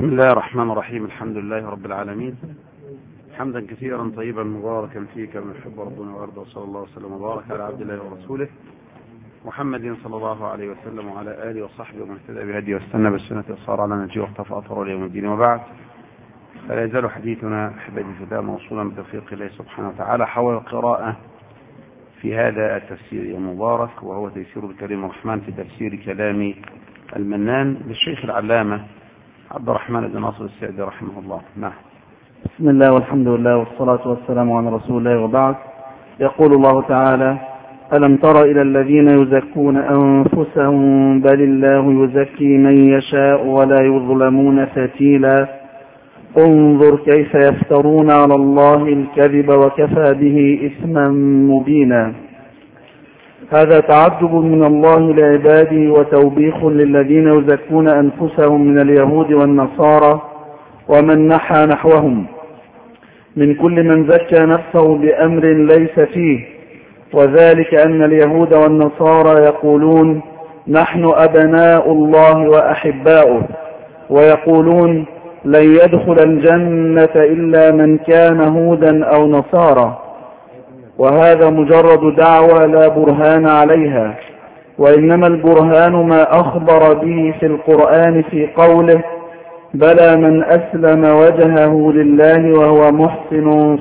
الله الرحمن الرحيم. الحمد لله رب العالمين، حمدا كثيرا طيبا مباركا فيه كما يحب ربنا ويرضى، صلى الله وسلم وبارك على عبد الله ورسوله محمد صلى الله عليه وسلم وعلى آله وصحبه ومن اهتدى بهديه واستنى بالسنة وصار على نهجه واقتفى أثره إلى يوم الدين. وبعد، فلا يزال حديثنا أحبابي في الله موصولا بتوفيق الله سبحانه وتعالى حول القراءة في هذا التفسير المبارك، وهو تيسير الكريم الرحمن في تفسير كلام المنان للشيخ العلامة عبد الرحمن بن ناصر السعدي رحمه الله. نعم. بسم الله والحمد لله والصلاة والسلام على رسول الله، وبعد. يقول الله تعالى: ألم تر إلى الذين يزكون أنفسهم بل الله يزكي من يشاء ولا يظلمون فتيلا انظر كيف يفترون على الله الكذب وكفى به إثما مبينا. هذا تعجب من الله لعباده وتوبيخ للذين يزكون أنفسهم من اليهود والنصارى ومن نحى نحوهم من كل من زكى نفسه بأمر ليس فيه، وذلك أن اليهود والنصارى يقولون نحن أبناء الله وأحباؤه، ويقولون لن يدخل الجنة إلا من كان هودا أو نصارى، وهذا مجرد دعوى لا برهان عليها، وإنما البرهان ما أخبر به في القرآن في قوله: بلى من أسلم وجهه لله وهو محسن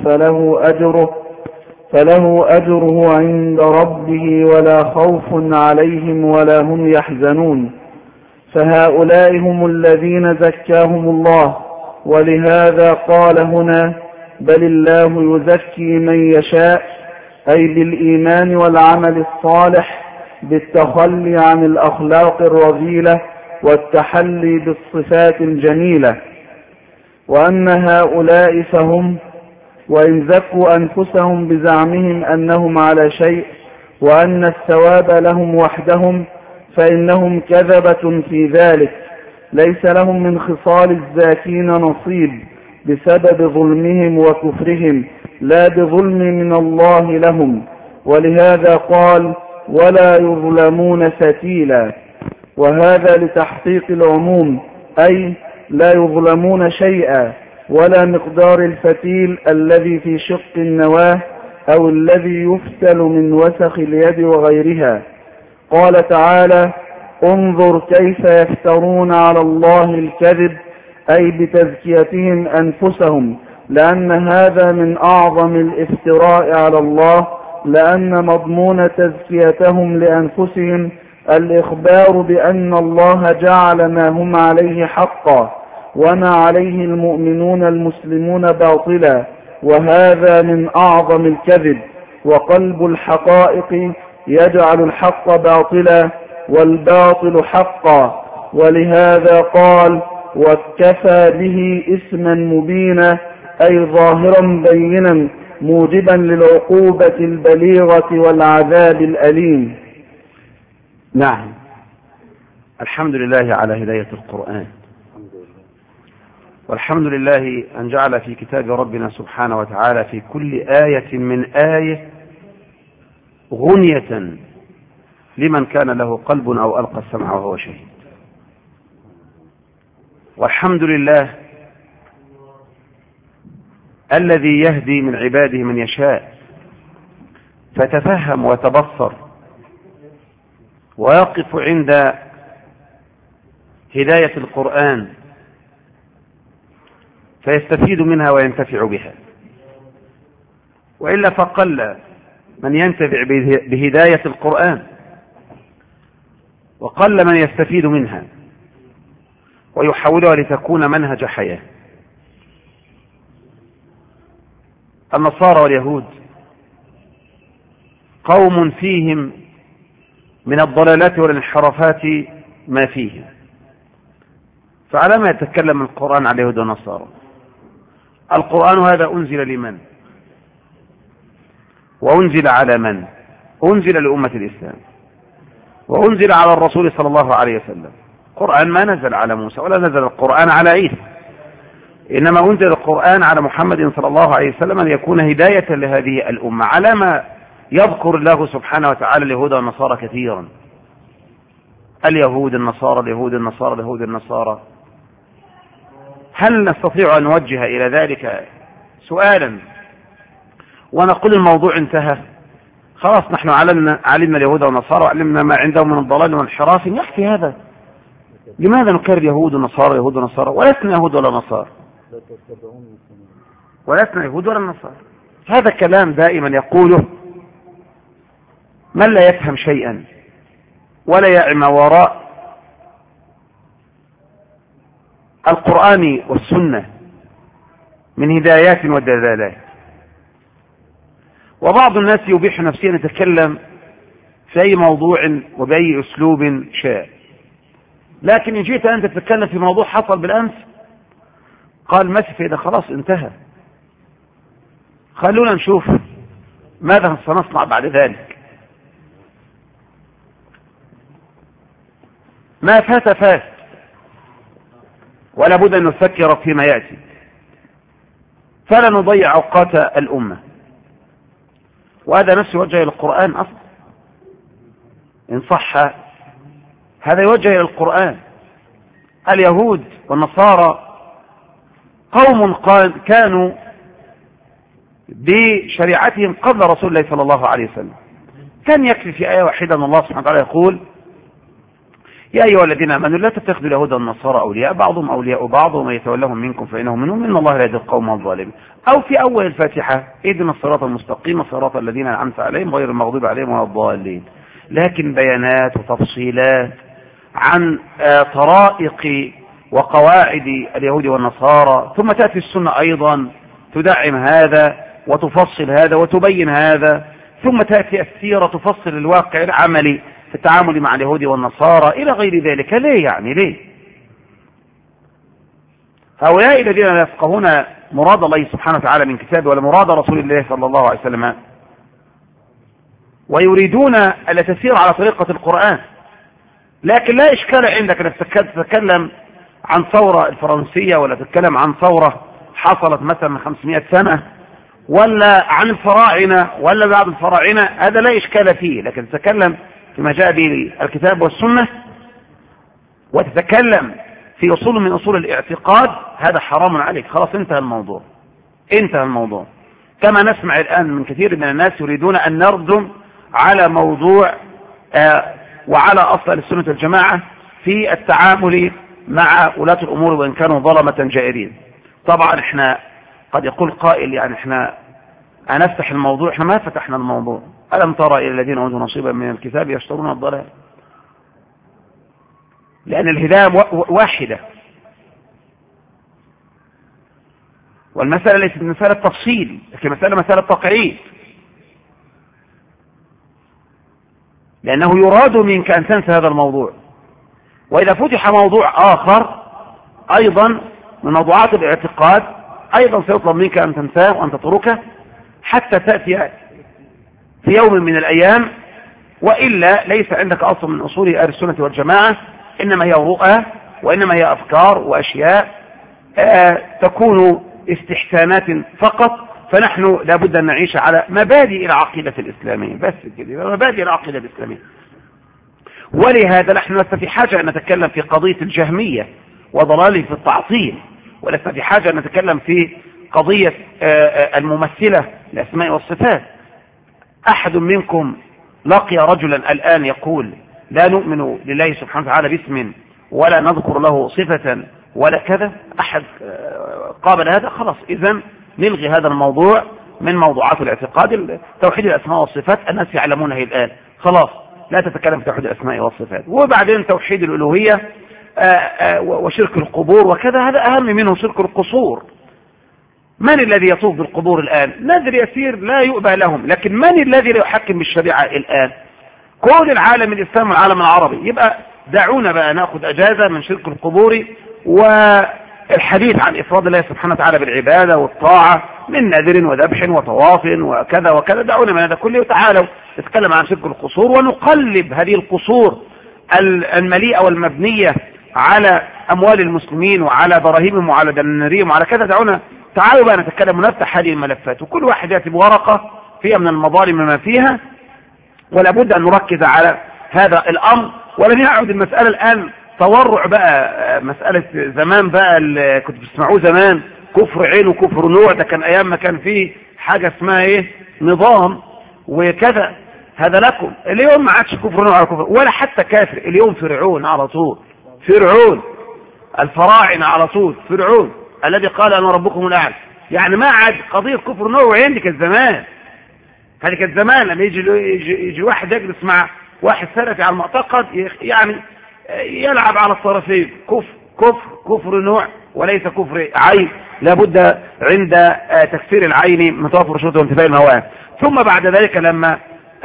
فله أجره عند ربه ولا خوف عليهم ولا هم يحزنون. فهؤلاء هم الذين زكاهم الله، ولهذا قال هنا: بل الله يزكي من يشاء، أي بالإيمان والعمل الصالح، بالتخلي عن الأخلاق الرذيلة والتحلي بالصفات الجميلة. وأن هؤلاء فهم وإن زكوا أنفسهم بزعمهم أنهم على شيء وأن الثواب لهم وحدهم، فإنهم كذبة في ذلك، ليس لهم من خصال الزاكين نصيب بسبب ظلمهم وكفرهم، لا بظلم من الله لهم. ولهذا قال: ولا يظلمون فتيلا، وهذا لتحقيق العموم، أي لا يظلمون شيئا ولا مقدار الفتيل الذي في شق النواه أو الذي يفتل من وسخ اليد وغيرها. قال تعالى: انظر كيف يفترون على الله الكذب، أي بتزكيتهم أنفسهم، لأن هذا من أعظم الافتراء على الله، لأن مضمون تزكيتهم لأنفسهم الإخبار بأن الله جعل ما هم عليه حقا وما عليه المؤمنون المسلمون باطلا، وهذا من أعظم الكذب. وقلب الحقائق يجعل الحق باطلا والباطل حقا، ولهذا قال: وكفى به إثما مبينا، أي ظاهرا بينا موجبا للعقوبة البليغة والعذاب الأليم. نعم. الحمد لله على هداية القرآن، والحمد لله أن جعل في كتاب ربنا سبحانه وتعالى في كل آية من آية غنية لمن كان له قلب أو ألقى السمع وهو شهيد. والحمد لله الذي يهدي من عباده من يشاء، فتفهم وتبصر ويقف عند هداية القرآن فيستفيد منها وينتفع بها، وإلا فقل من ينتفع بهداية القرآن وقل من يستفيد منها ويحولها لتكون منهج حياة. النصارى واليهود قوم فيهم من الضلالات والانحرافات ما فيهم، فعلى ما يتكلم القرآن على اليهود والنصارى؟ القرآن هذا أنزل لمن؟ وأنزل على من؟ أنزل لأمة الإسلام، وأنزل على الرسول صلى الله عليه وسلم. القرآن ما نزل على موسى ولا نزل القرآن على عيسى، إنما أنزل القرآن على محمد صلى الله عليه وسلم ليكون هداية لهذه الأمة، على ما يذكر الله سبحانه وتعالى اليهود والنصارى كثيرا: اليهود النصارى اليهود النصارى اليهود النصارى. هل نستطيع أن نوجه إلى ذلك سؤالا ونقول الموضوع انتهى؟ خلاص نحن علمنا اليهود والنصارى وعلمنا ما عندهم من الضلال والانحراف، يكفي هذا. لماذا نكرر يهود ونصارى يهود ونصارى؟ ولسنا يهود ولا نصارى، ولسنا يهود ولا نصارى. هذا كلام دائما يقوله من لا يفهم شيئا ولا يعي وراء القرآن والسنة من هدايات ودلالات. وبعض الناس يبيح نفسه أن يتكلم في أي موضوع وبأي أسلوب شاء، لكن إن جئت أنت تتكلم في موضوع حصل بالأمس قال ما في ده، خلاص انتهى، خلونا نشوف ماذا سنصنع بعد ذلك. ما فات فات، ولا بد أن نفكر فيما يأتي، فلا نضيع أوقات الأمة. وهذا نفسه يوجه إلى القرآن أصلا، إن صح هذا يوجه إلى القرآن. اليهود والنصارى قوم كانوا بشريعتهم قبل رسول الله صلى الله عليه وسلم. كان يكفي في آية واحدة أن الله سبحانه وتعالى يقول يا أيها الذين آمنوا لا تتخذوا اليهود والنصارى أولياء بعضهم أولياء بعض ومن يتولهم منكم فإنهم منهم إن الله لا يهدي القوم الظالمين. أو في أول الفاتحة اهدنا الصراط المستقيم صراط الذين أنعمت عليهم غير المغضوب عليهم ولا الضالين. لكن بيانات وتفصيلات عن طرائق وقواعد اليهود والنصارى، ثم تأتي السنة أيضا تدعم هذا وتفصل هذا وتبين هذا، ثم تأتي السيرة تفصل الواقع العملي في التعامل مع اليهود والنصارى إلى غير ذلك. ليه يعني ليه؟ هؤلاء الذين لا يفقهون مراد الله سبحانه وتعالى من كتابه ولا مراد رسول الله صلى الله عليه وسلم، ويريدون ألا تسير على طريقة القرآن. لكن لا إشكال عندك أن تتكلم عن ثورة الفرنسية ولا تتكلم عن ثورة حصلت مثلا من 500 سنة ولا عن الفراعنة ولا بعض الفراعنة، هذا لا إشكال فيه. لكن تتكلم فيما جاء به الكتاب والسنة وتتكلم في أصول من أصول الاعتقاد، هذا حرام عليك. خلاص انتهى الموضوع، انتهى الموضوع. كما نسمع الآن من كثير من الناس يريدون أن نردم على موضوع وعلى أصل السنة والجماعة في التعامل مع ولاة الأمور وإن كانوا ظلمة جائرين. طبعا احنا قد يقول قائل يعني احنا هنفتح الموضوع، احنا ما فتحنا الموضوع. ألم ترى إلى الذين أوتوا نصيبا من الكتاب يشترون الضلال؟ لأن الهداية واحدة، والمسألة ليست مسألة تفصيل، لكن مسألة تقعيد، لأنه يراد منك أن تنسى هذا الموضوع. وإذا فتح موضوع آخر أيضا من موضوعات الاعتقاد أيضا سيطلب منك أن تنساه وأن تتركه حتى تأتي في يوم من الأيام، وإلا ليس عندك أصل من أصول أهل السنة والجماعة، إنما هي رؤى وإنما هي أفكار وأشياء تكون استحسانات فقط. فنحن لابد أن نعيش على مبادئ العقيدة الإسلامية، بس كده، مبادئ العقيدة الإسلامية. ولهذا نحن لسنا في حاجة أن نتكلم في قضية الجهمية وضلاله في التعطيل، ولسنا في حاجة أن نتكلم في قضية الممثلة للأسماء والصفات. أحد منكم لقي رجلا الآن يقول لا نؤمن لله سبحانه وتعالى باسم ولا نذكر له صفة ولا كذا؟ أحد قابل هذا؟ خلاص إذن نلغي هذا الموضوع من موضوعات الاعتقاد. توحيد الأسماء والصفات الناس يعلمونه الآن، خلاص لا تتكلم في توحيد الأسماء والصفات. وبعدين توحيد الألوهية وشرك القبور وكذا، هذا أهم منه شرك القصور. من الذي يطوف بالقبور الآن؟ نذر يسير لا يؤبى لهم، لكن من الذي لا يحكم بالشريعة الآن؟ كل العالم الإسلامي والعالم العربي. يبقى دعونا بقى نأخذ أجازة من شرك القبور والحديث عن إفراد الله سبحانه وتعالى بالعبادة والطاعة من نذر وذبح وطواف وكذا وكذا. دعونا من هذا كله وتعالوا نتكلم عن شرك القصور ونقلب هذه القصور المليئة والمبنية على أموال المسلمين وعلى دراهمهم وعلى دنانيرهم وعلى كذا. دعونا تعالوا بقى نتكلم ونفتح هذه الملفات، وكل واحد يأتي بورقة فيها من المظالم ما فيها، ولا بد أن نركز على هذا الأمر. ولن يعود المسألة الآن تورع بقى، مسألة زمان بقى اللي كنت بتسمعوه زمان، كفر عين وكفر نوع، ده كان ايام ما كان فيه حاجة اسمها ايه نظام وكذا. هذا لكم اليوم ما عادش كفر نوع ولا كفر ولا حتى كافر، اليوم فرعون على طول، فرعون الفراعنة علي طول، فرعون الذي قال انا ربكم الاعلى. يعني ما عاد قضية كفر نوع وعين، دي كانت زمان. هذه كانت زمان لما يجي واحد يجلس مع واحد سلفي على المعتقد، يعني يلعب على الطرفين، كفر نوع وليس كفر عين. لابد عند تكفير العين من توافر شروط وانتفاء المواد. ثم بعد ذلك لما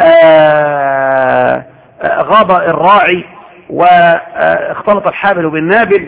غاب الراعي واختلط الحابل بالنابل،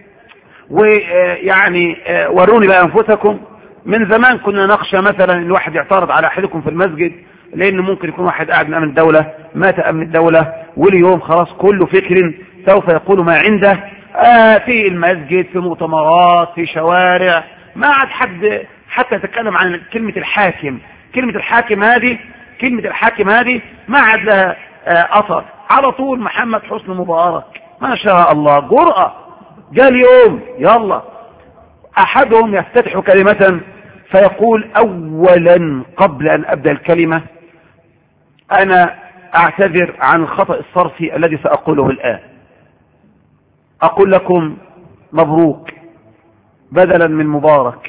ويعني وروني بقى انفسكم. من زمان كنا نخشى مثلا ان الواحد يعترض على احدكم في المسجد، لان ممكن يكون واحد قاعد من امن الدولة، مات امن الدولة، واليوم خلاص كل فكر سوف يقول ما عنده في المسجد، في مؤتمرات، في شوارع. ما عاد حد حتى يتكلم عن كلمة الحاكم. كلمة الحاكم هذه ما عاد لها اثر. على طول محمد حسني مبارك، ما شاء الله، جرأة. جاء اليوم يلا احدهم يفتتح كلمة فيقول اولا قبل ان ابدأ الكلمة انا اعتذر عن الخطأ الصرفي الذي ساقوله الان. اقول لكم مبروك بدلا من مبارك،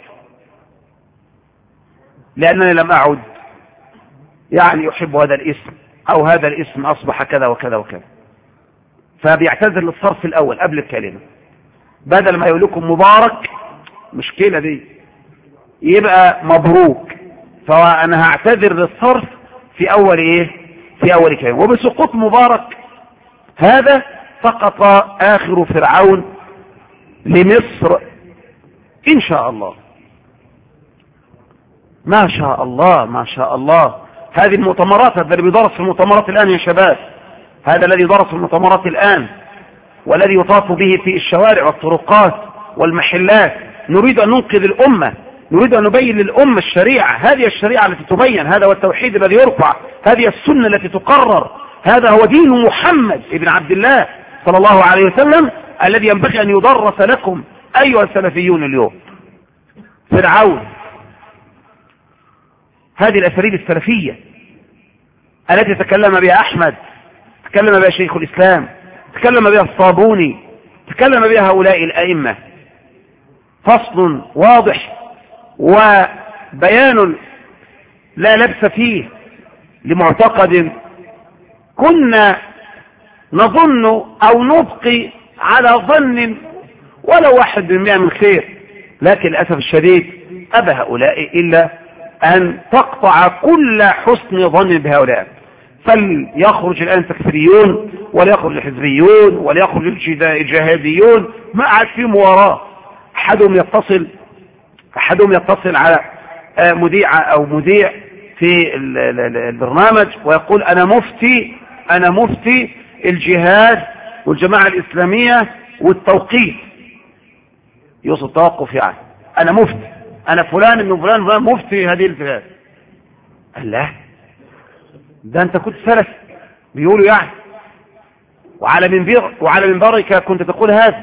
لانني لم اعد يعني احب هذا الاسم، او هذا الاسم اصبح كذا وكذا وكذا. فبيعتذر للصرف الاول قبل الكلمة، بدل ما يقول لكم مبارك مشكلة دي يبقى مبروك. فانا هعتذر للصرف في اول ايه، في اول كلمة. وبسقوط مبارك هذا سقط اخر فرعون لمصر ان شاء الله. ما شاء الله ما شاء الله. هذه المؤتمرات، هذا اللي بيدرس في المؤتمرات الان يا شباب، هذا الذي درس في المؤتمرات الان والذي يطاف به في الشوارع والطرقات والمحلات. نريد ان ننقذ الامة، نريد ان نبين للامة الشريعة. هذه الشريعة التي تبين، هذا هو التوحيد الذي يرفع، هذه السنة التي تقرر، هذا هو دين محمد ابن عبد الله صلى الله عليه وسلم الذي ينبغي ان يدرس لكم ايها السلفيون اليوم. فرعون، هذه الاساليب السلفية التي تكلم بها احمد، تكلم بها شيخ الاسلام، تكلم بها الصابوني، تكلم بها هؤلاء الائمة. فصل واضح وبيان لا لبس فيه لمعتقد كنا نظن او نبقي على ظن ولو 1% من خير، لكن للأسف الشديد أبى هؤلاء إلا أن تقطع كل حسن ظن بهؤلاء. فليخرج الآن تكفيريون، وليخرج الحزبيون، وليخرج الجهاديون، ما عاد في مواراة. أحدهم يتصل على مذيعة أو مذيع في البرنامج ويقول أنا مفتي الجهاد والجماعة الإسلامية والتوقيت، يوصل توقف. يعني أنا مفتي، أنا فلان من فلان مفتي هذه الجهاد. قال لا، ده أنت كنت سلف بيقولوا يعني، وعلى منبرك كنت تقول هذا.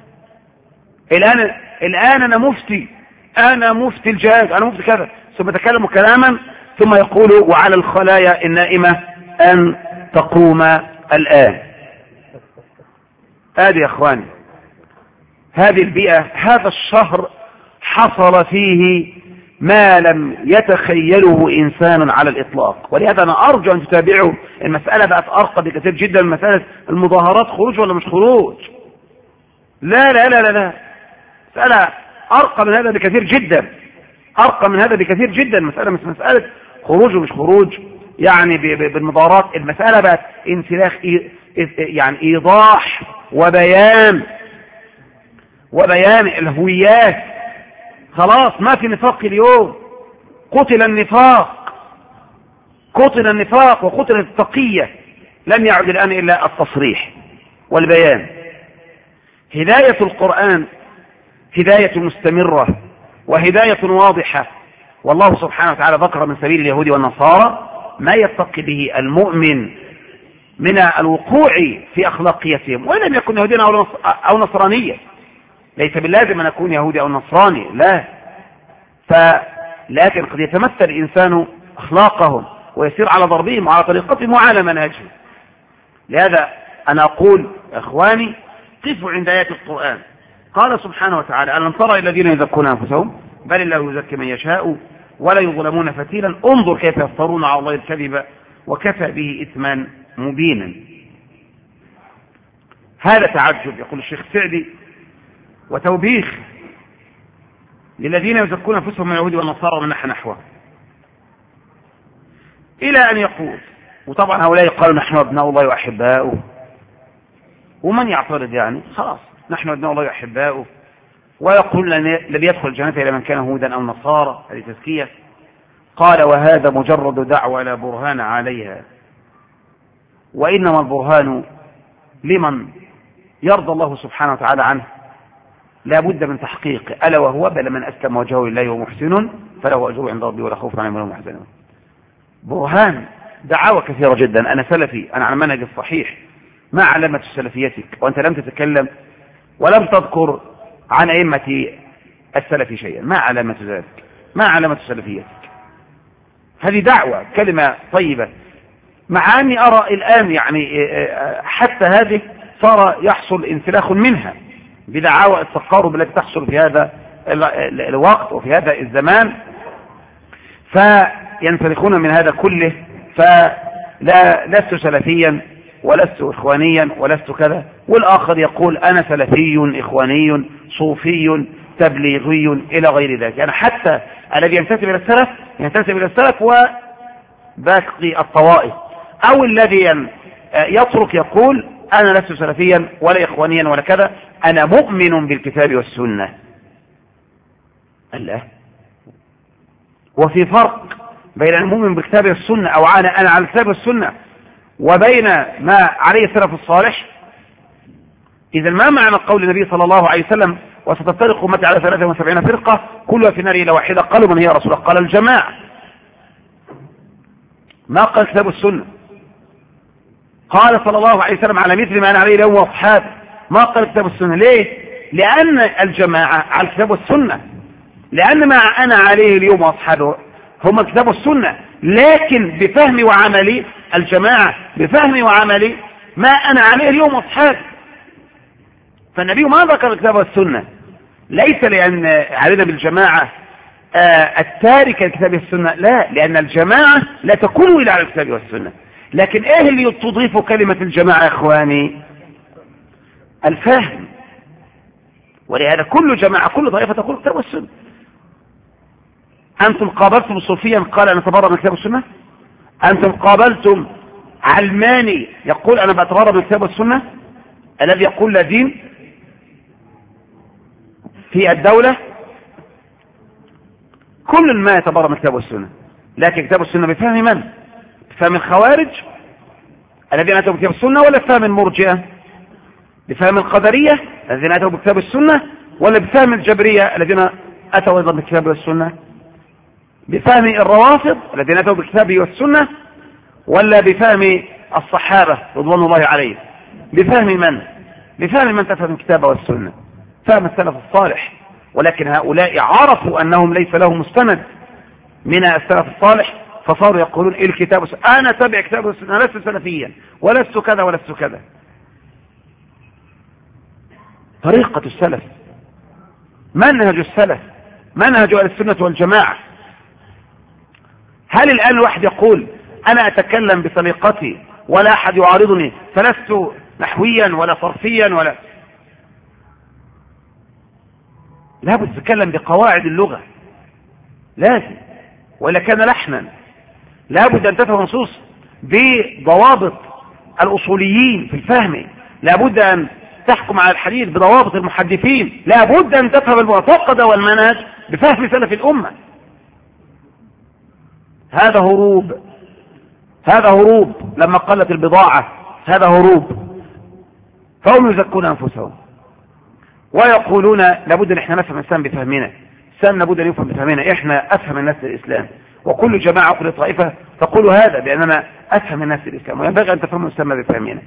الآن أنا مفتي الجهاد، أنا مفتي كذا، ثم تكلموا كلاما ثم يقولوا وعلى الخلايا النائمة أن تقوم الآن. هذه يا أخواني، هذه البيئة، هذا الشهر حصل فيه ما لم يتخيله إنسان على الإطلاق. ولهذا أنا أرجو أن تتابعوا. المسألة بقت أرقى بكثير جدا من مسألة المظاهرات، خروج ولا مش خروج. لا لا لا لا لا، مسألة أرقى من هذا بكثير جدا، أرقى من هذا بكثير جدا. مسألة مش مسألة خروج ومش خروج يعني بالمظاهرات. المسألة بقت انسلاخ، يعني إيضاح وبيان الهويات. خلاص ما في نفاق اليوم، قتل النفاق وقتل التقية. لم يعد الآن إلا التصريح والبيان. هداية القرآن هداية مستمرة وهداية واضحة، والله سبحانه وتعالى ذكر من سبيل اليهود والنصارى ما يتقي به المؤمن من الوقوع في أخلاقيتهم، وإن لم يكن يهوديا أو نصرانيا. ليس باللازم أن يكون يهودي أو نصراني، لا، لكن قد يتمثل الإنسان أخلاقهم ويسير على ضربهم وعلى طريقتهم وعلى منهجهم. لهذا أنا أقول إخواني قفوا عند آيات القرآن. قال سبحانه وتعالى: ألم ترى الذين يزكون أنفسهم بل الله يزكي من يشاء ولا يظلمون فتيلا انظر كيف يفترون على الله الكذب وكفى به إثما مبينا. هذا تعجب يقول الشيخ سعدي وتوبيخ للذين يزكون أنفسهم من اليهود والنصارى ومن نحوه، إلى أن يقول، وطبعا هؤلاء قالوا نحن أبناء الله وأحباؤه، ومن يعترض يعني خلاص نحن أبناء الله وأحباؤه، ويقول لن يدخل الجنة إلى من كان هودا أو نصارى، هذه تزكية. قال: وهذا مجرد دعوة لا برهان عليها، وإنما البرهان لمن يرضى الله سبحانه وتعالى عنه لا بد من تحقيق، ألا وهو: بل من أسلم وجهه لله ومحسن فله أجر عند ربي ولا خوف عليهم ولا هم يحزنون. برهان، دعاوى كثيرة جدا. أنا سلفي، أنا على المنهج الصحيح، ما علامة سلفيتك؟ وأنت لم تتكلم ولم تذكر عن أئمة السلف شيئا، ما علامة ذلك؟ ما علامة سلفيتك؟ هذه دعوة، كلمة طيبة، مع أني أرى الآن يعني حتى هذه صار يحصل انسلاخ منها بدعاوى التقارب التي تحصل في هذا الوقت وفي هذا الزمان، فينسلخون من هذا كله. لست سلفيا ولست إخوانيا ولست كذا، والآخر يقول أنا سلفي إخواني صوفي تبليغي إلى غير ذلك. يعني حتى الذي ينتسب إلى السلف وباقي الطوائف، أو الذي يترك يقول أنا لست سلفيا ولا إخوانيا ولا كذا، أنا مؤمن بالكتاب والسنة. الله، وفي فرق بين المؤمن بالكتاب والسنة أو أنا على الكتاب والسنة وبين ما عليه السلف الصالح. إذا ما معنى قول النبي صلى الله عليه وسلم: وستفترق أمتي على 73 فرقة كلها في النار إلا واحدة؟ قالوا: من هي يا رسول الله؟ قال: الجماعة. ما قال كتاب السنة. قال صلى الله عليه وسلم: على مثل ما أنا عليه اليوم وأصحابي. ما قال كتاب السنة. ليه؟ لأن الجماعة على الكتاب والسنة، لأن ما أنا عليه اليوم وأصحابه هم الكتاب والسنة، لكن بفهم وعملي الجماعة، بفهم وعملي ما أنا عليه اليوم وأصحابي. فالنبي ما ذكر الكتاب والسنة ليس لأن علينا بالجماعة التارك الكتاب والسنة، لا، لأن الجماعة لا تكون إلا على الكتاب والسنة. لكن إيه اللي تضيف كلمة الجماعة يا إخواني؟ الفهم. ولهذا كل جماعة كل طائفة تقول الكتاب والسنة. أنتم قابلتم صوفيا قال أنا أتبرأ من الكتاب والسنة؟ أنتم قابلتم علماني يقول أنا بتبرأ من الكتاب والسنة؟ الذي يقول لا دين في الدولة، كل ما يتبرأ من الكتاب والسنة. لكن كتاب السنة بفهم من؟ بفهم الخوارج الذين أتوا بكتاب السنة، ولا بفهم المرجئة؟ بفهم القدرية الذين أتوا بكتاب السنة، ولا بفهم الجبرية الذين أتوا أيضا بالكتاب والسنة؟ بفهم الروافض الذين أتوا بالكتاب والسنة، ولا بفهم الصحابة رضوان الله عليهم؟ بفهم من؟ بفهم من تفهم الكتاب والسنة، فهم السلف الصالح. ولكن هؤلاء عرفوا أنهم ليس لهم مستند من السلف الصالح، فصاروا يقولون إيه الكتاب والسنة، أنا تبع كتاب والسنة، لست سلفيا ولست كذا ولست كذا. طريقة السلف، منهج السلف، منهج أهل السنة والجماعة. هل الآن الواحد يقول أنا أتكلم بطريقتي ولا أحد يعارضني فلست نحويا ولا صرفيا ولا؟ لابد تتكلم بقواعد اللغة، لازم، وإلا كان لحنا. لابد أن تفهم نصوص بضوابط الأصوليين في الفهم، لابد أن تحكم على الحديث بضوابط المحدثين، لابد أن تفهم المعتقد والمنهج بفهم سلف الأمة. هذا هروب لما قلت البضاعة، هذا هروب. فهم يزكون أنفسهم ويقولون لابد أن احنا نفهم الإسلام بفهمنا، الإسلام لابد أن يفهم بفهمنا، احنا أفهم الناس الإسلام، وكل جماعة وكل طائفة تقول هذا بأننا أفهم الناس الإسلام، وينبغي أن تفهموا الإسلام بفهمنا.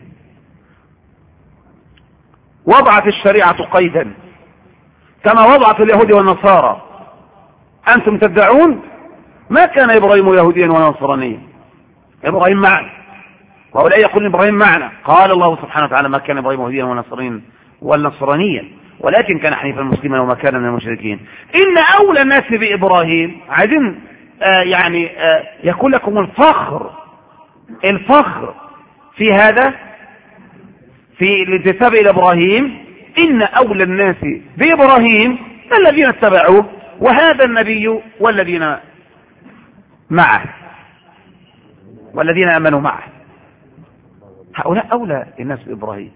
وضعت الشريعة قيدا كما وضعت اليهود والنصارى. أنتم تدعون ما كان إبراهيم يهوديا ولا نصرانيا، إبراهيم معنا، وهؤلاء يقول إبراهيم معنا. قال الله سبحانه وتعالى ما كان إبراهيم يهوديا ولا نصرانيا ولكن كان حنيفا مسلما وما كان من المشركين. إن أولى الناس بإبراهيم، عايزين يعني يكون لكم الفخر في هذا، في الانتساب إلى إبراهيم. إن أولى الناس بإبراهيم الذين اتبعوه وهذا النبي والذين معه والذين آمنوا معه. هؤلاء أولى الناس بإبراهيم.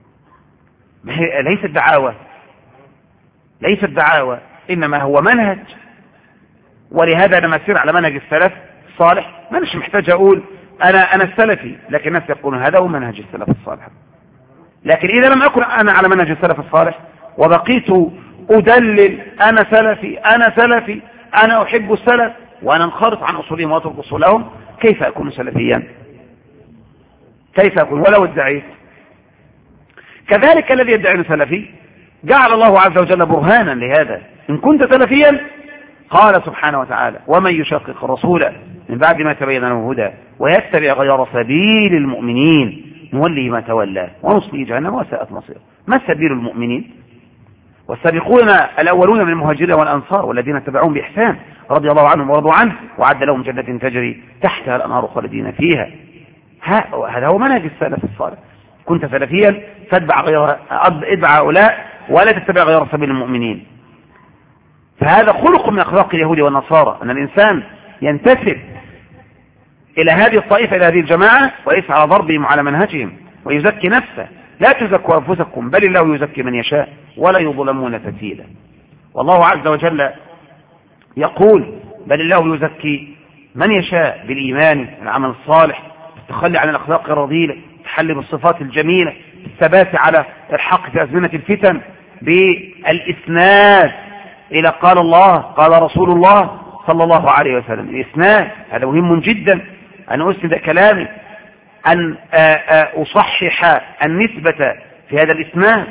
ليست دعاوى إنما هو منهج. ولهذا أنا مسير على منهج السلف الصالح، ما مش محتاج أقول أنا السلفي، لكن الناس يقولون هذا هو منهج السلف الصالح. لكن إذا لم أكن أنا على منهج السلف الصالح وبقيت أدلل أنا سلفي أنا أحب السلف وأنا انخرط عن أصولهم وأترك أصولهم، كيف أكون سلفيا؟ كيف أكون ولو ادعيت؟ كذلك الذي يدعي سلفي جعل الله عز وجل برهانا لهذا. إن كنت سلفيا قال سبحانه وتعالى ومن يشقق الرسول من بعد ما تبين له الهدى ويتبع غير سبيل المؤمنين نولي ما تولى ونصليه جهنم وساءت مصيره. ما سبيل المؤمنين؟ والسابقون الأولون من المهاجرين والأنصار والذين اتبعوهم بإحسان رضي الله عنهم ورضوا عنه وعد لهم جنة تجري تحتها الأنهار خالدين فيها. هذا هو منهج السلف الصالح. كنت سلفيا اتبع هؤلاء ولا تتبع غير سبيل المؤمنين. فهذا خلق من أخلاق اليهود والنصارى، أن الإنسان ينتسب إلى هذه الطائفة إلى هذه الجماعة ويسعى على ضربهم على منهجهم ويزكي نفسه. لا تزكوا أنفسكم بل الله يزكي من يشاء ولا يظلمون فتيلا. والله عز وجل يقول بل الله يزكي من يشاء بالإيمان العمل الصالح، التخلي عن الأخلاق الرذيلة، التحلي بالصفات الجميلة، الثبات على الحق في أزمنة الفتن، بالإسناد إلى قال الله قال رسول الله صلى الله عليه وسلم. الإسناد هذا مهم جدا، أن أسند كلامي، أن أصحح النسبة في هذا الإسناد.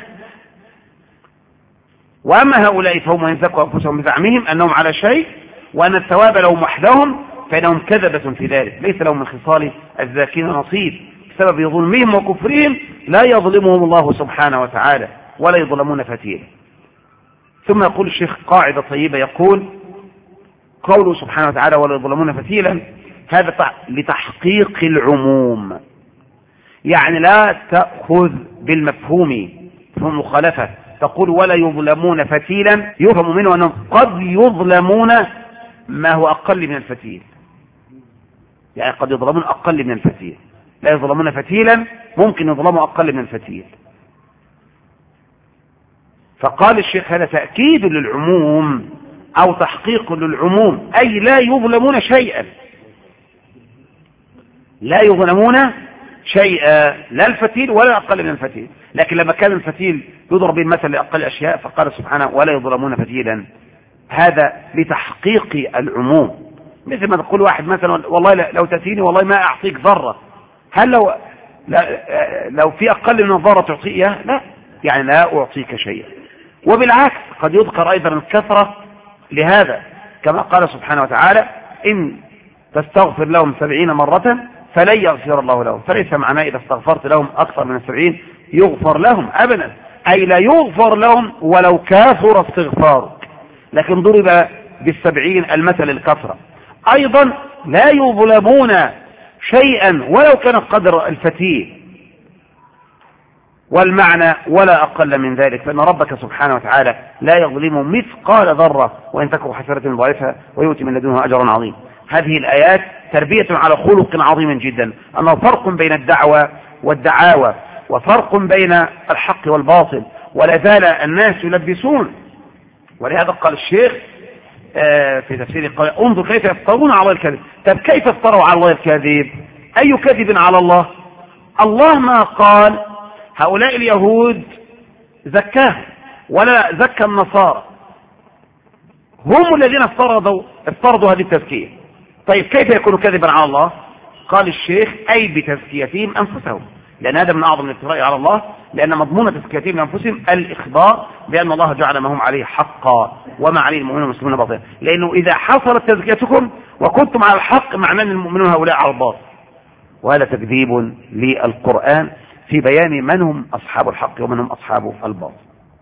وأما هؤلاء فهم ينزكوا أنفسهم بزعمهم أنهم على شيء وأن الثواب لهم وحدهم فإنهم كذبة في ذلك، ليس لهم من خصال الزاكين نصيب بسبب ظلمهم وكفرهم، لا يظلمهم الله سبحانه وتعالى ولا يظلمون فتيلا. ثم يقول الشيخ قاعدة طيبة، يقول قوله سبحانه وتعالى ولا يظلمون فتيلا هذا لتحقيق العموم، يعني لا تأخذ بالمفهوم فهم مخالفة تقول ولا يظلمون فتيلا، يفهم منه أنهم قد يظلمون ما هو أقل من الفتيل، يعني قد يظلمون أقل من الفتيل، لا يظلمون فتيلا ممكن يظلموا أقل من الفتيل. فقال الشيخ هذا تأكيد للعموم أو تحقيق للعموم، أي لا يظلمون شيئا، لا يظلمون شيئا، لا الفتيل ولا أقل من الفتيل. لكن لما كان الفتيل يضرب المثل لأقل الأشياء فقال سبحانه ولا يظلمون فتيلا، هذا لتحقيق العموم. مثل ما تقول واحد مثلا والله لو تأتيني والله ما أعطيك ذرة، هل لو في أقل من الذرة تعطيه؟ لا، يعني لا أعطيك شيئا. وبالعكس قد يذكر أيضا الكثرة لهذا كما قال سبحانه وتعالى إن تستغفر لهم 70 مرة فلن يغفر الله لهم، فليس معناه إذا استغفرت لهم أكثر من 70 يغفر لهم أبدا، أي لا يغفر لهم ولو كاثر استغفارك، لكن ضرب بال70 المثل الكثرة. أيضا لا يظلمون شيئا ولو كان قدر الفتيل، والمعنى ولا أقل من ذلك، فإن ربك سبحانه وتعالى لا يظلم مثقال ذرة وإن تكن حسنة ضعيفها ويؤتي من لدنه أجرا عظيم. هذه الآيات تربية على خلق عظيم جدا، أنه فرق بين الدعوة والدعاوى وفرق بين الحق والباطل، ولا زال الناس يلبسون. ولهذا قال الشيخ في تفسير قال انظر كيف يفترون على الله الكذب. طب كيف افتروا على الله الكذب؟ أي كذب على الله؟ الله ما قال هؤلاء اليهود زكاهم ولا زكى النصارى، هم الذين افترضوا هذه التزكية. طيب كيف يكون كذبا على الله؟ قال الشيخ أي بتزكيتهم أنفسهم، لأن هذا من أعظم الافتراء على الله، لأن مضمون تزكيتهم لأنفسهم الإخبار بأن الله جعل ما هم عليه حقا وما عليه المؤمنون والمسلمون باطلا، لأنه إذا حصلت تزكيتكم وكنتم على الحق معناه أن المؤمنون هؤلاء على الباطل، وهذا تكذيب للقرآن في بيان من هم أصحاب الحق ومن هم أصحاب الباطل.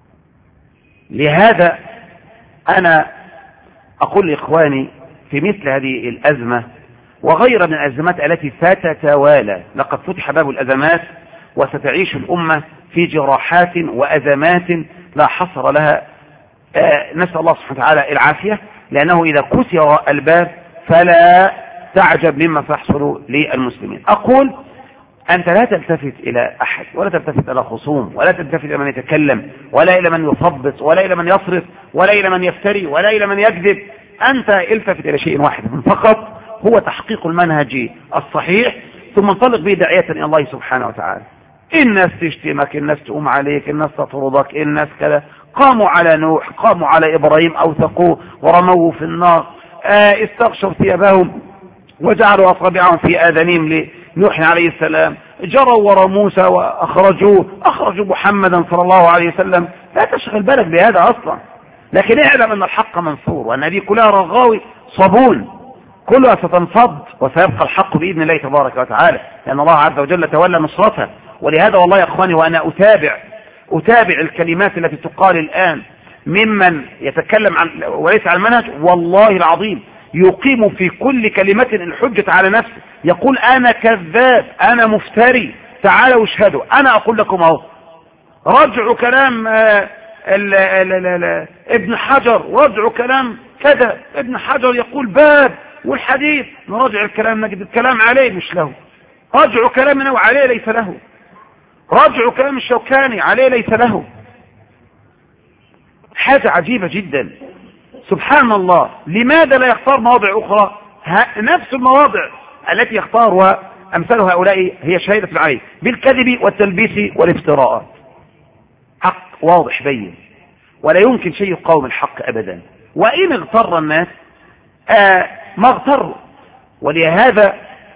لهذا أنا أقول لإخواني في مثل هذه الأزمة وغير من الأزمات التي ستتوالى، لقد فتح باب الأزمات وستعيش الأمة في جراحات وأزمات لا حصر لها، نسأل الله سبحانه وتعالى العافية، لأنه إذا كسر الباب فلا تعجب مما سيحصل للمسلمين. أقول أنت لا تلتفت إلى أحد، ولا تلتفت إلى خصوم، ولا تلتفت إلى من يتكلم، ولا إلى من يثبط، ولا إلى من يصرف، ولا إلى من يفتري، ولا إلى من يكذب. أنت التفت إلى شيء واحد فقط، هو تحقيق المنهج الصحيح، ثم انطلق به داعية إلى الله سبحانه وتعالى. الناس تشتمك، الناس تقوم عليك، الناس تطردك، الناس كذا. قاموا على نوح، قاموا على إبراهيم أوثقوه ورموه في النار، استغشوا ثيابهم وجعلوا أصابعهم في آذانهم لنوح عليه السلام، جروا وراء موسى أخرجوا محمدا صلى الله عليه وسلم. لا تشغل بالك بهذا أصلا، لكن اعلم أن الحق منصور، وأن هذه كلها رغاوي صابون، كلها ستنفض وسيبقى الحق بإذن الله تبارك وتعالى، لأن الله عز وجل تولى نصرته. ولهذا والله يا أخواني، وأنا أتابع الكلمات التي تقال الآن ممن يتكلم عن وليس عن المنهج، والله العظيم يقيم في كل كلمة الحجة على نفسه، يقول أنا كذاب، أنا مفتري، تعالوا اشهدوا. أنا أقول لكم أهو، رجعوا كلام ابن حجر، رجعوا كلام كذا، ابن حجر يقول باب والحديث، نراجع الكلام نجد الكلام عليه مش له، رجعوا كلامنا وعليه ليس له، رجعوا كلام الشوكاني عليه ليس له. حاجة عجيبة جدا، سبحان الله. لماذا لا يختار مواضع أخرى؟ نفس المواضع التي يختارها أمثال هؤلاء هي شهادة عليه بالكذب والتلبيس والافتراءات. حق واضح بين، ولا يمكن شيء يقاوم الحق أبدا، وإن اغتر الناس ما اغتروا. ولهذا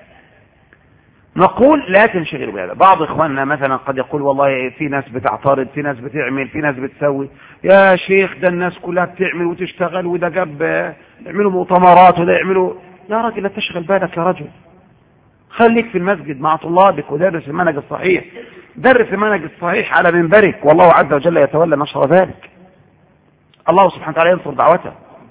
نقول لا تنشغلوا بهذا. بعض إخواننا مثلا قد يقول والله في ناس بتعترض، في ناس بتعمل، في ناس بتسوي. يا شيخ ده الناس كلها بتعمل وتشتغل، وده يعملوا مؤتمرات، وده يعملوا. يا راجل لا تشغل بالك يا رجل، خليك في المسجد مع طلابك ودرس المنهج الصحيح، درس المنهج الصحيح على منبرك، والله عز وجل يتولى نشر ذلك. الله سبحانه وتعالى ينصر دعوته.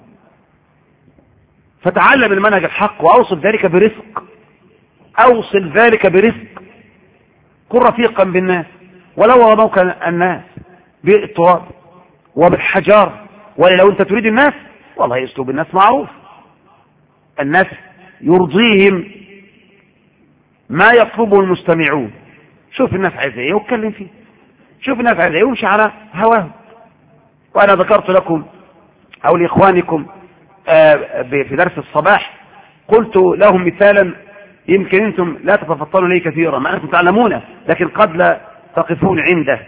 فتعلم المنهج الحق وأوصل ذلك برفق، أوصل ذلك برفق، كن رفيقا بالناس، ولو رموك الناس بالتراب وبالحجار. ولو أنت تريد الناس، والله أسلوب الناس معروف، الناس يرضيهم ما يطلبه المستمعون. شوف الناس عايزة ايه واتكلم فيه، شوف الناس عايزة ايه وامشي على هواهم. وأنا ذكرت لكم أو لإخوانكم في درس الصباح، قلت لهم مثالا يمكن أنتم لا تتفطنوا لي كثيرا، ما أنتم تعلمونه لكن قد لا تقفون عنده.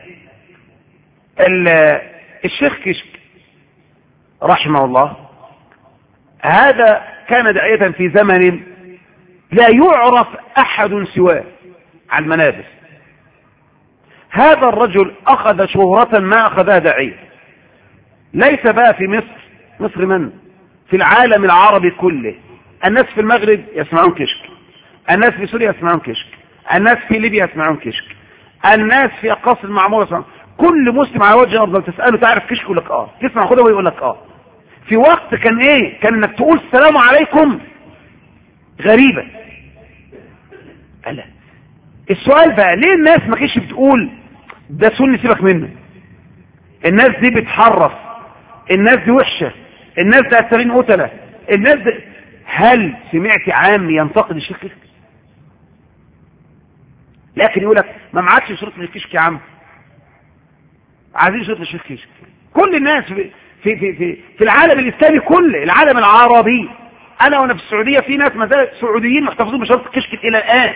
الشيخ كشك رحمه الله، هذا كان داعية في زمن لا يعرف أحد سواه على المنابر. هذا الرجل أخذ شهرة ما أخذها داعية، ليس بقى في مصر من في العالم العربي كله. الناس في المغرب يسمعون كشك، الناس في سوريا يسمعون كشك، الناس في ليبيا يسمعون كشك، الناس في أقاصي المعمورة يسمعون. كل مسلم على وجه الأرض تسأله تعرف كشك يقول لك تسمع خده ويقول لك في وقت كان ايه؟ كان انك تقول السلام عليكم غريبة. ألا السؤال بقى ليه الناس ما كانتش بتقول ده سني سيبك منه، الناس دي بتحرف، الناس دي وحشة، الناس دي أسرين قتلة، الناس دي. هل سمعت عام ينتقد الشيخ كشك؟ لكن يقول لك ما معكش شروط للكشك يا عم، عايزين شروط للشيخ كشك. كل الناس في العالم الإسلامي كله، العالم العربي، أنا وأنا في السعودية في ناس ما زالت سعوديين محتفظين بشروط الكشك إلى الآن.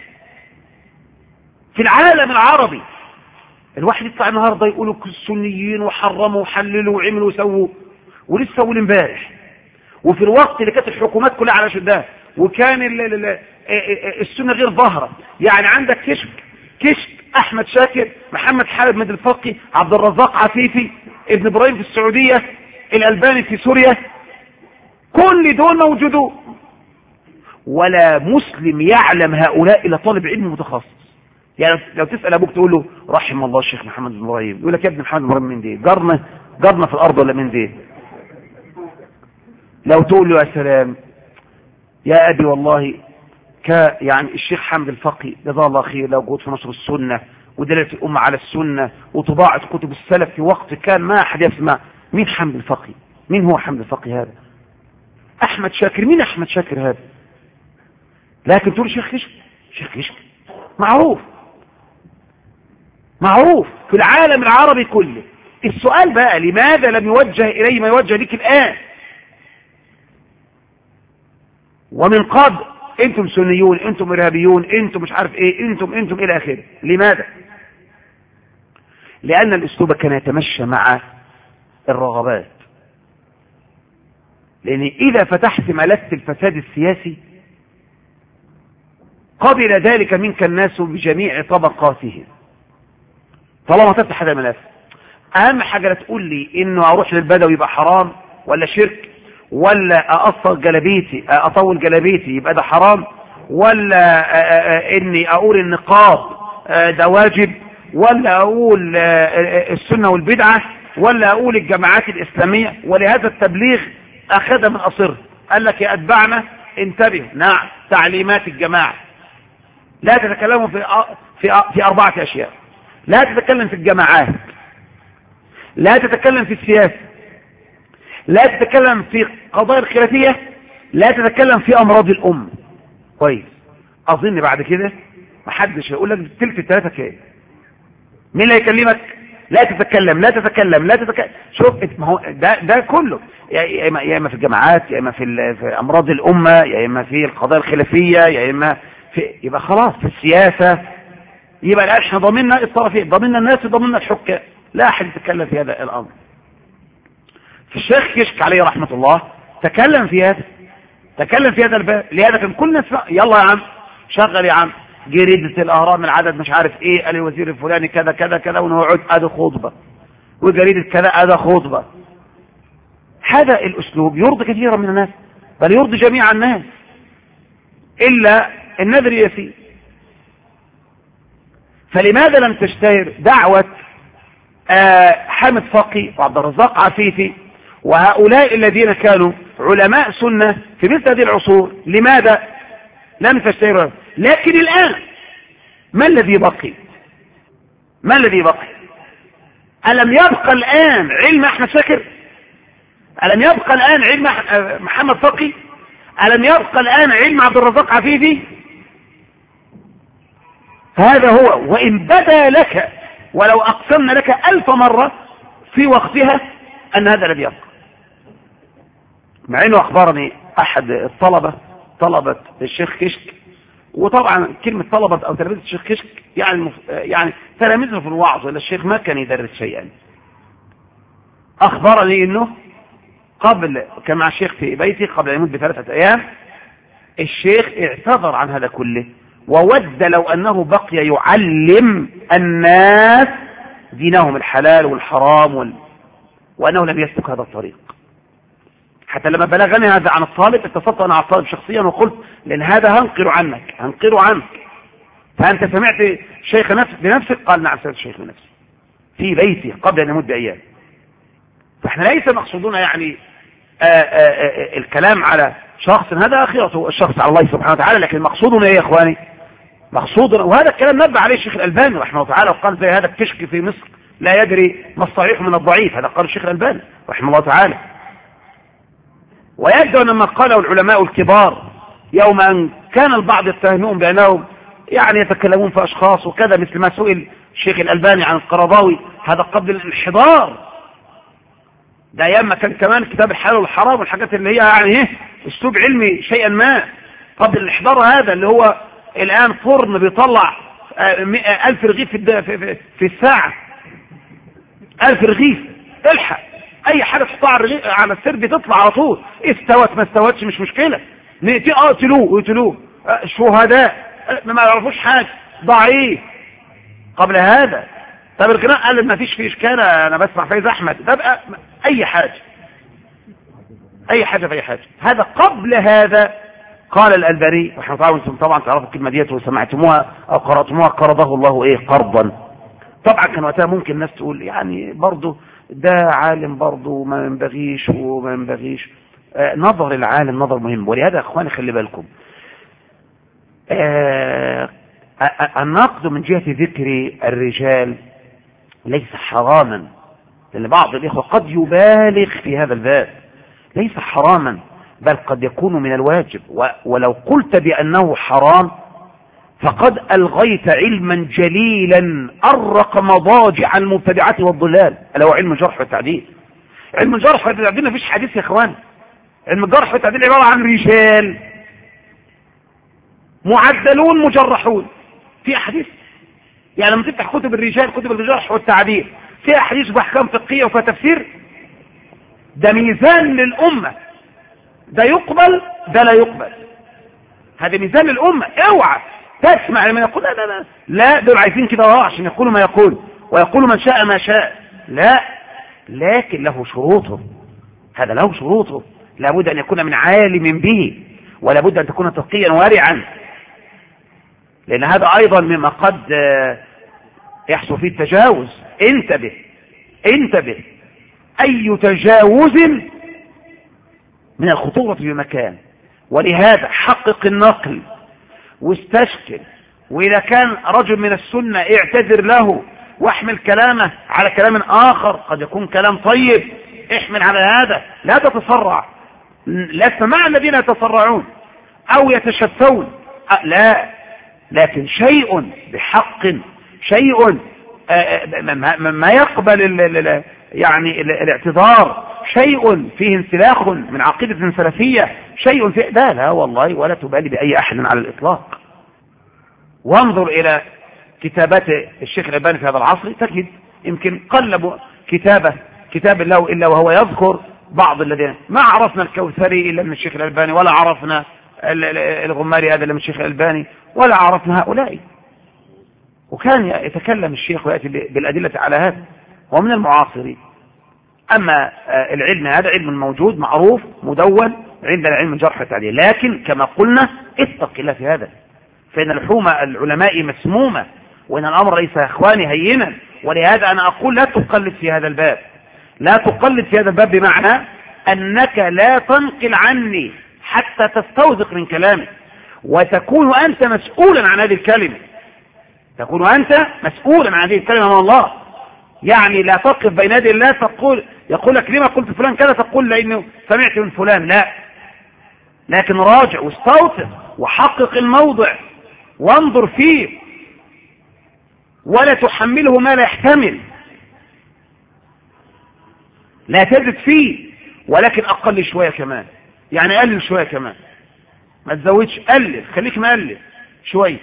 في العالم العربي الواحد يطلع النهارده يقولوا السنيين وحرموا وحللوا وعملوا وسووا، ولسه اول امبارح، وفي الوقت اللي كانت الحكومات كلها على شدها وكان السنة غير ظاهرة. يعني عندك كشك احمد شاكر، محمد حامد مد الفقي، عبد الرزاق عفيفي، ابن ابراهيم في السعودية، الألباني في سوريا، كل دول موجودون، ولا مسلم يعلم هؤلاء إلا طالب علم متخصص. يعني لو تسأل أبوك تقول له رحم الله الشيخ محمد بن إبراهيم، يقول لك يا ابن محمد بن إبراهيم من دي؟ جارنا في الأرض ولا من دي؟ لو تقول له يا سلام يا أبي والله يعني الشيخ حامد الفقي جزاه الله خير لو جود في نشر السنة ودلالة الأمة على السنة وطباعة كتب السلف في وقت كان ما أحد يسمع. مين حامد الفقي؟ مين هو حامد الفقي هذا؟ أحمد شاكر، مين أحمد شاكر هذا؟ لكن تقول شيخ كشك معروف في العالم العربي كله. السؤال بقى لماذا لم يوجه إليه ما يوجه لك الآن؟ ومن قبل انتم سنيون، انتم ارهابيون، انتم مش عارف ايه، انتم الى اخره. لماذا؟ لان الاسلوب كان يتمشى مع الرغبات. لان اذا فتحت ملف الفساد السياسي قبل ذلك منك الناس بجميع طبقاتهم. طالما تفتح هذا الملف، اهم حاجه لا تقول لي انه اروح للبدوي يبقى حرام ولا شرك، ولا اقصر جلابيتي اطول جلابيتي يبقى ده حرام، ولا اني اقول النقاب ده واجب، ولا اقول السنة والبدعة، ولا اقول الجماعات الاسلامية. ولهذا التبليغ اخذ من اصر، قال لك يا اتباعنا انتبهوا، نعم تعليمات الجماعة لا تتكلموا في 4 اشياء: لا تتكلم في الجماعات، لا تتكلم في السياسة، لا تتكلم في قضايا الخلافية، لا تتكلم في امراض الام. كويس، اظن بعد كده محدش هيقول لك تلت 3 كام. مين اللي هيكلمك؟ لا تتكلم. شوف ما هو ده كله يا اما في الجماعات، يا اما في امراض الامه، يا اما في القضايا الخلافيه، يا اما يبقى خلاص في السياسه. يبقى الان احنا ضمننا الطرفين، ضمننا الناس وضمننا الحكام، لا احد يتكلم في هذا الامر. في الشيخ كشك عليه رحمه الله تكلم في هذا الباب. لهذا كان كل الناس يلا يا عم شغل يا عم جريدة الأهرام العدد مش عارف ايه، قال الوزير الفلاني كذا كذا كذا، ونقعد ادي خطبة، وجريدة كذا ادي خطبة. هذا الاسلوب يرضي كثيرا من الناس، بل يرضي جميع الناس الا النذر يسير. فلماذا لم تشتهر دعوة حامد فقي وعبد الرزاق عفيفي وهؤلاء الذين كانوا علماء سنة في مثل هذه العصور؟ لماذا لم تشتهر؟ لكن الآن ما الذي بقي؟ ألم يبقى الآن علم أحمد شاكر؟ ألم يبقى الآن علم محمد فقي؟ ألم يبقى الآن علم عبد الرزاق عفيفي؟ هذا هو. وإن بدا لك ولو أقسمنا لك 1000 مرة في وقتها أن هذا الذي يبقى. مع أنه أخبرني أحد طلبة الشيخ كشك، وطبعا كلمة طلبة أو تلاميذ الشيخ كشك يعني تلاميذه في الوعظ، ولا الشيخ ما كان يدرس شيئا. أخبرني أنه كان مع الشيخ في بيتي قبل أن يموت ب3 أيام، الشيخ اعتذر عن هذا كله وود لو أنه بقي يعلم الناس دينهم الحلال والحرام وأنه لم يسلك هذا الطريق. حتى لما بلغني هذا عن الطالب اتصلت أنا على الطالب شخصيا وقلت لأن هذا هنقر عنك. فأنت سمعت شيخ بنفسك؟ قال نعم سمعت الشيخ بنفسي في بيتي قبل أن يمد بأيام. فإحنا ليس مقصودنا يعني الكلام على شخص، هذا آخرته الشخص على الله سبحانه وتعالى، لكن مقصودنا إيه يا إخواني؟ مقصودنا، وهذا الكلام نبه عليه الشيخ الألباني رحمه الله تعالى، وقال زي هذا الكشك في مصر لا يدري ما الصحيح من الضعيف، هذا قال الشيخ الألباني رحمه الله تعالى. ويبدو أن ما قاله العلماء الكبار يوم أن كان البعض يتهمون بأنهم يعني يتكلمون في أشخاص وكذا، مثل ما سئل الشيخ الألباني عن القرضاوي، هذا قبل الانحدار، ده أيام ما كان كمان كتاب الحلال والحرام والحاجات اللي هي يعني أسلوب علمي شيئا ما، قبل الانحدار هذا اللي هو الآن فرن بيطلع 1000 رغيف في الساعة، 1000 رغيف الحق، أي حاجة تحطها على السير بتطلع على طول، استوت ما استوتش مش مشكلة، يقتلوه شهداء ما يعرفوش حاجة، ضعيف قبل هذا. طب القناع قال ما فيش فيه اشكال، انا بسمع فايز احمد، ده بقى اي حاجة في اي حاجة. هذا قبل هذا قال الألباني رحمه الله، وانتم طبعا تعرفوا الكلمة ديت وسمعتموها او قرأتموها، قرضه الله ايه قرضا. طبعا كان وقتها ممكن الناس تقول يعني برضه ده عالم برضه ما ينبغيش وما ينبغيش. نظر العالم نظر مهم، ولهذا يا اخواني خلي بالكم النقد من جهة ذكر الرجال ليس حراما، لأن بعض الإخوة قد يبالغ في هذا الباب. ليس حراما، بل قد يكون من الواجب، ولو قلت بأنه حرام فقد ألغيت علما جليلا أرق مضاجع المبتدعات والضلال، ألا هو علم الجرح والتعديل. علم الجرح والتعديل ما فيش حديث يا اخوان. علم الجرح والتعديل عبارة عن رجال معدلون مجرحون. في أحاديث يعني لما تفتح كتب الرجال، كتب الجرح والتعديل، في أحاديث بأحكام فقهية وفيها تفسير. ده ميزان للأمة، ده يقبل ده لا يقبل، هذا ميزان للأمة. اوعى تسمع لمن يقول لا دول عايزين كده عشان يقولوا ما يقول ويقولوا من شاء ما شاء. لا، لكن له شروطه، هذا له شروطه. لابد أن يكون من عالم به، ولا بد أن تكون تقيا وارعا، لأن هذا أيضا مما قد يحصل فيه التجاوز. انتبه أي تجاوز من الخطورة في مكان، ولهذا حقق النقل واستشكل، وإذا كان رجل من السنة اعتذر له واحمل كلامه على كلام آخر قد يكون كلام طيب، احمل على هذا، لا تتسرع. لست مع الذين يتسرعون أو يتشفون، لا، لكن شيء بحق، شيء ما يقبل يعني الاعتذار، شيء فيه انسلاخ من عقيدة سلفية، شيء فيه لا والله، ولا تبالي بأي أحد على الإطلاق. وانظر إلى كتابات الشيخ الألباني في هذا العصر، تجد يمكن قلب كتاب الله إلا وهو يذكر بعض الذين ما عرفنا الكوثري إلا من الشيخ الألباني، ولا عرفنا الغماري هذا إلا من الشيخ الألباني، ولا عرفنا هؤلاء. وكان يتكلم الشيخ ويأتي بالأدلة على هذا، ومن المعاصرين. أما العلم هذا علم موجود معروف مدون عندنا، علم الجرح والتعديل، لكن كما قلنا اتق الله في هذا، فإن لحوم العلماء مسمومة، وإن الأمر ليس يا إخواني هينا. ولهذا أنا أقول لا تقلد في هذا الباب، لا تقلد في هذا الباب، بمعنى أنك لا تنقل عني حتى تستوثق من كلامي، وتكون أنت مسؤولا عن هذه الكلمة، تكون أنت مسؤولا عن هذه الكلمة من الله. يعني لا تقف بين يدي الله يقول لك لما قلت فلان كذا، تقول لأنه سمعت من فلان، لا، لكن راجع واستوثق وحقق الموضع وانظر فيه، ولا تحمله ما لا يحتمل، لا تزد فيه، ولكن أقل شوية كمان، يعني قلل شوية كمان، ما تزودش، قلل، خليك مقلل شوية.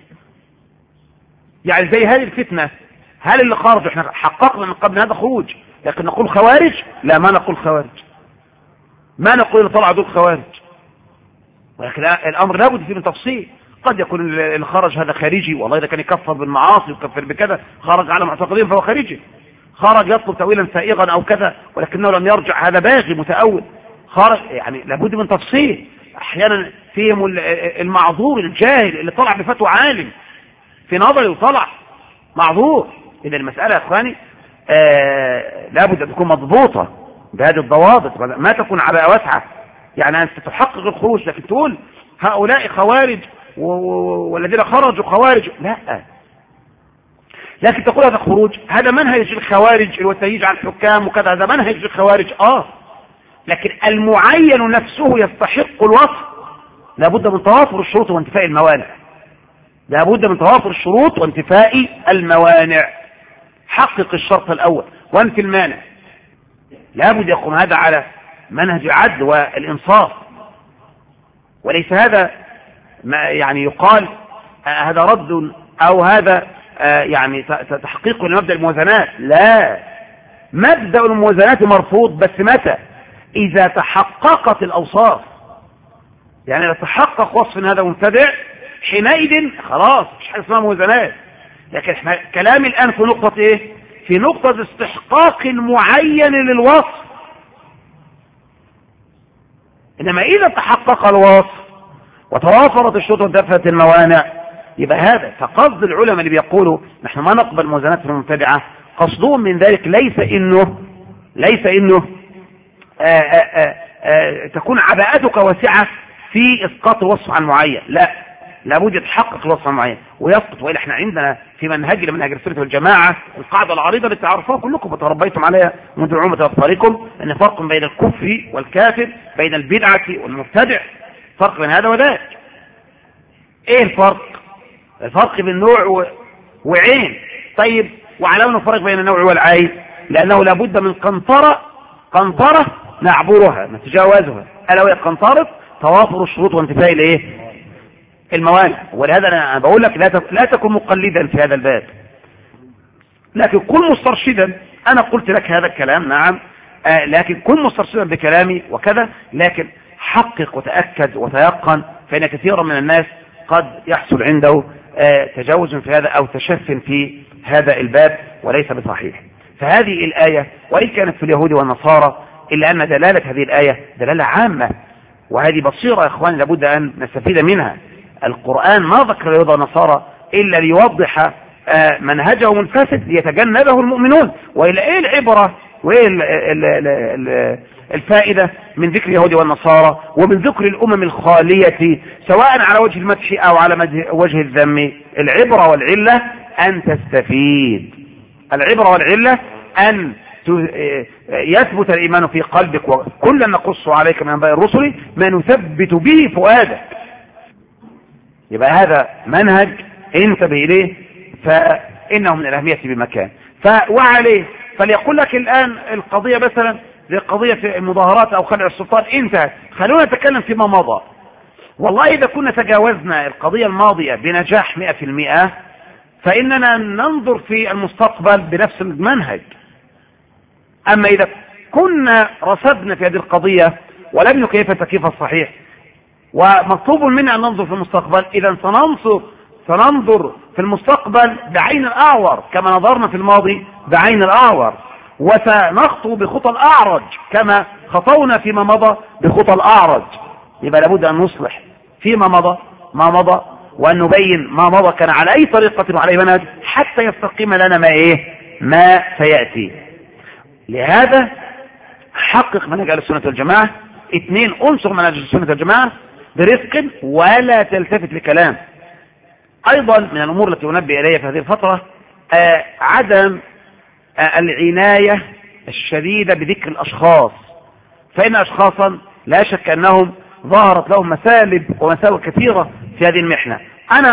يعني زي هذه الفتنة، هل اللي خارج احنا حققنا من قبل هذا خروج، لكن نقول خوارج؟ لا، ما نقول خوارج، ما نقول طلع دول خوارج، ولكن الأمر لابد فيه من تفصيل. قد يكون اللي خرج هذا خارجي، والله إذا كان يكفر بالمعاصي ويكفر بكذا، خرج على معتقدين فهو خارجي، خرج يطلب تأويلا سائغا أو كذا ولكنه لم يرجع، هذا باغي متأول، خرج. يعني لابد من تفصيل. أحيانا فيهم المعذور الجاهل اللي طلع بفتوى عالم في نظري وطلع معذور. إذا المسألة يا إخواني لابد أن تكون مضبوطة بهذه الضوابط، ما تكون على واسعة. يعني أنت تحقق الخروج لكن تقول هؤلاء خوارج والذين خرجوا خوارج، لا، لكن تقول هذا خروج، هذا منهج الخوارج والتهيج على الحكام وكذا، هذا منهج الخوارج، لكن المعين نفسه يستحق الوصف. لابد من توافر الشروط وانتفاء الموانع، لابد من توافر الشروط وانتفاء الموانع. حقق الشرط الأول وانفي المانع، لابد يقوم هذا على منهج العدل والإنصاف، وليس هذا ما يعني يقال هذا رد أو هذا يعني تحقيق لمبدأ الموازنات. لا، مبدأ الموازنات مرفوض، بس متى؟ إذا تحققت الأوصاف. يعني لو تحقق وصف هذا مبتدع حينئذ خلاص مش حاجه اسمها موازنات. لكن احنا كلامي الان في نقطه ايه؟ في نقطه استحقاق معين للوصف. انما اذا تحقق الوصف وتوافرت الشروط وانتفت الموانع يبقى هذا. فقصد العلماء اللي بيقولوا نحن ما نقبل موازنات المبتدعه قصدهم من ذلك ليس انه تكون عباءتك واسعه في اسقاط الوصف عن معين، لا، لابد يتحقق الوصف عن معين ويسقط. والا احنا عندنا في منهجنا منهج السنه والجماعه القاعده العريضه اللي تعرفوها كلكم وتربيتم عليها منذ عمر اطفالكم، ان فرق بين الكفر والكافر، بين البدعه والمبتدع، فرق بين هذا وذاك. ايه الفرق؟ الفرق بين نوع وعين. طيب وعلى نفرق بين النوع والعين؟ لانه لابد من قنطره نعبرها نتجاوزها، الا وهي قنطره توافر الشروط وانتفاء الايه؟ الموانع. ولهذا انا بقول لك لا تكن مقلدا في هذا الباب، لكن كن مسترشدا. انا قلت لك هذا الكلام نعم، لكن كن مسترشدا بكلامي وكذا، لكن حقق وتأكد وتيقن، فإن كثيرا من الناس قد يحصل عنده تجاوز في هذا أو تشف في هذا الباب وليس بصحيح. فهذه الآية وإن كانت في اليهود والنصارى إلا أن دلالة هذه الآية دلالة عامة، وهذه بصيرة يا إخواني لابد أن نستفيد منها. القرآن ما ذكر اليهود والنصارى إلا ليوضح منهجهم الفاسد ليتجنبه المؤمنون. وإلى إيه العبرة وإيه الفائدة من ذكر اليهود والنصارى ومن ذكر الأمم الخالية سواء على وجه المدح أو على وجه الذم؟ العبرة والعلة أن تستفيد، العبرة والعلة أن يثبت الإيمان في قلبك، وكلا نقص عليك من أنباء الرسل ما نثبت به فؤادك. يبقى هذا منهج انتبه إليه، فإنه من الأهمية بمكان. وعليه فليقول لك الآن القضية مثلا زي قضية في المظاهرات أو خلع السلطان انتهت، خلونا نتكلم فيما مضى. والله إذا كنا تجاوزنا القضية الماضية بنجاح 100% فإننا ننظر في المستقبل بنفس المنهج. أما إذا كنا رصدنا في هذه القضية ولم نكيف التكييف الصحيح ومطلوب منا أن ننظر في المستقبل، إذا سننظر في المستقبل بعين الأعور كما نظرنا في الماضي بعين الأعور، وسنخطو بخطى الأعرج كما خطونا فيما مضى بخطى الأعرج. يبقى لابد أن نصلح فيما مضى وأن نبين ما مضى كان على أي طريقة وعلى أي منهج حتى يستقيم لنا ما سيأتي. لهذا حقق منهج أهل السنة والجماعة. 2 انصر منهج السنة والجماعة برفق ولا تلتفت لكلام. أيضا من الأمور التي أنبه إليها في هذه الفترة عدم العناية الشديدة بذكر الأشخاص، فإن أشخاصا لا شك أنهم ظهرت لهم مسالب ومساوئ كثيرة في هذه المحنة. أنا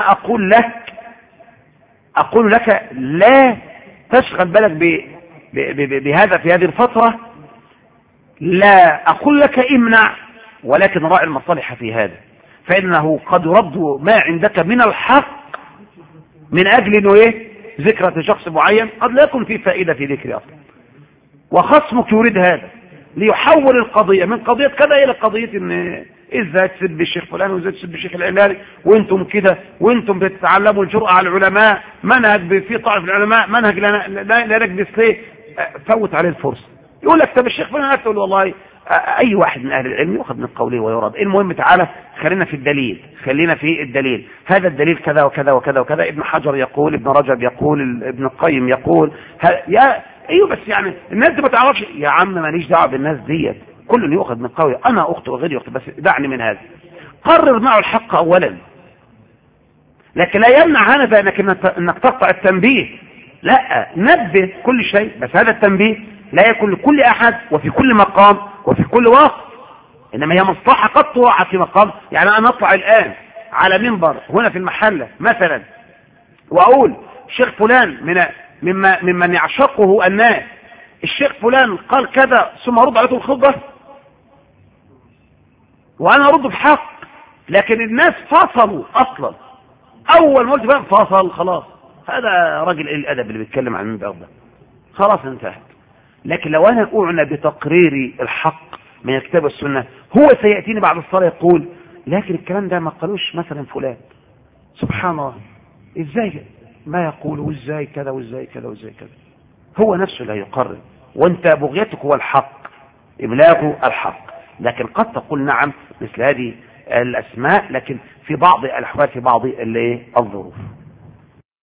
أقول لك لا تشغل بالك بهذا في هذه الفترة، لا أقول لك امنع، ولكن راعي المصالح في هذا، فإنه قد يرد ما عندك من الحق من أجل أنه ذكرى شخص معين قد لا يكون فيه فائدة في ذكر أصلا، وخصمك يريد هذا ليحول القضية من قضية كذا إلى قضية إن إزاي تسب الشيخ فلان وإزاي تسب الشيخ العلاني وإنتم كده وإنتم بتتعلموا الجرأة على العلماء، منهج في طائف العلماء منهج لا نجلس ليه. فوت عليه الفرصة. يقول لك طب الشيخ فلان، تقول والله أي واحد من أهل العلم يأخذ من قوله ويرد. المهم تعالى خلينا في الدليل، هذا الدليل كذا وكذا وكذا وكذا، ابن حجر يقول، ابن رجب يقول، ابن القيم يقول، ايوه بس يعني الناس دي ما تعرفش. يا عم ماليش دعوه بالناس ديت، كل يأخذ من قوله، انا اخطئ وغيري يخطئ، بس دعني من هذا. قرر معه الحق اولا، لكن لا يمنع هذا انك تقطع التنبيه، لا، نبه كل شيء، بس هذا التنبيه لا يكون لكل احد وفي كل مقام وفي كل وقت، انما هي مصلحه قد توقع في مقام. يعني انا اطلع الان على منبر هنا في المحله مثلا واقول الشيخ فلان ممن يعشقه الناس، الشيخ فلان قال كذا، ثم ارد عليكم الخطبه وانا ارد بحق، لكن الناس فصلوا اصلا. اول ما قلت فصل خلاص، هذا راجل الادب اللي بيتكلم عن المنبر ده، خلاص انتهت. لكن لو انا اعنى بتقرير الحق من الكتاب والسنه، هو سياتيني بعد الصلاه يقول لكن الكلام ده ما قالوش مثلا فلان، سبحان الله، ازاي ما يقول وازاي كذا وازاي كذا وازاي كذا، هو نفسه لا يقرر، وانت بغيتك هو الحق، ابلاغه الحق. لكن قد تقول نعم مثل هذه الاسماء، لكن في بعض الاحوال، في بعض الظروف.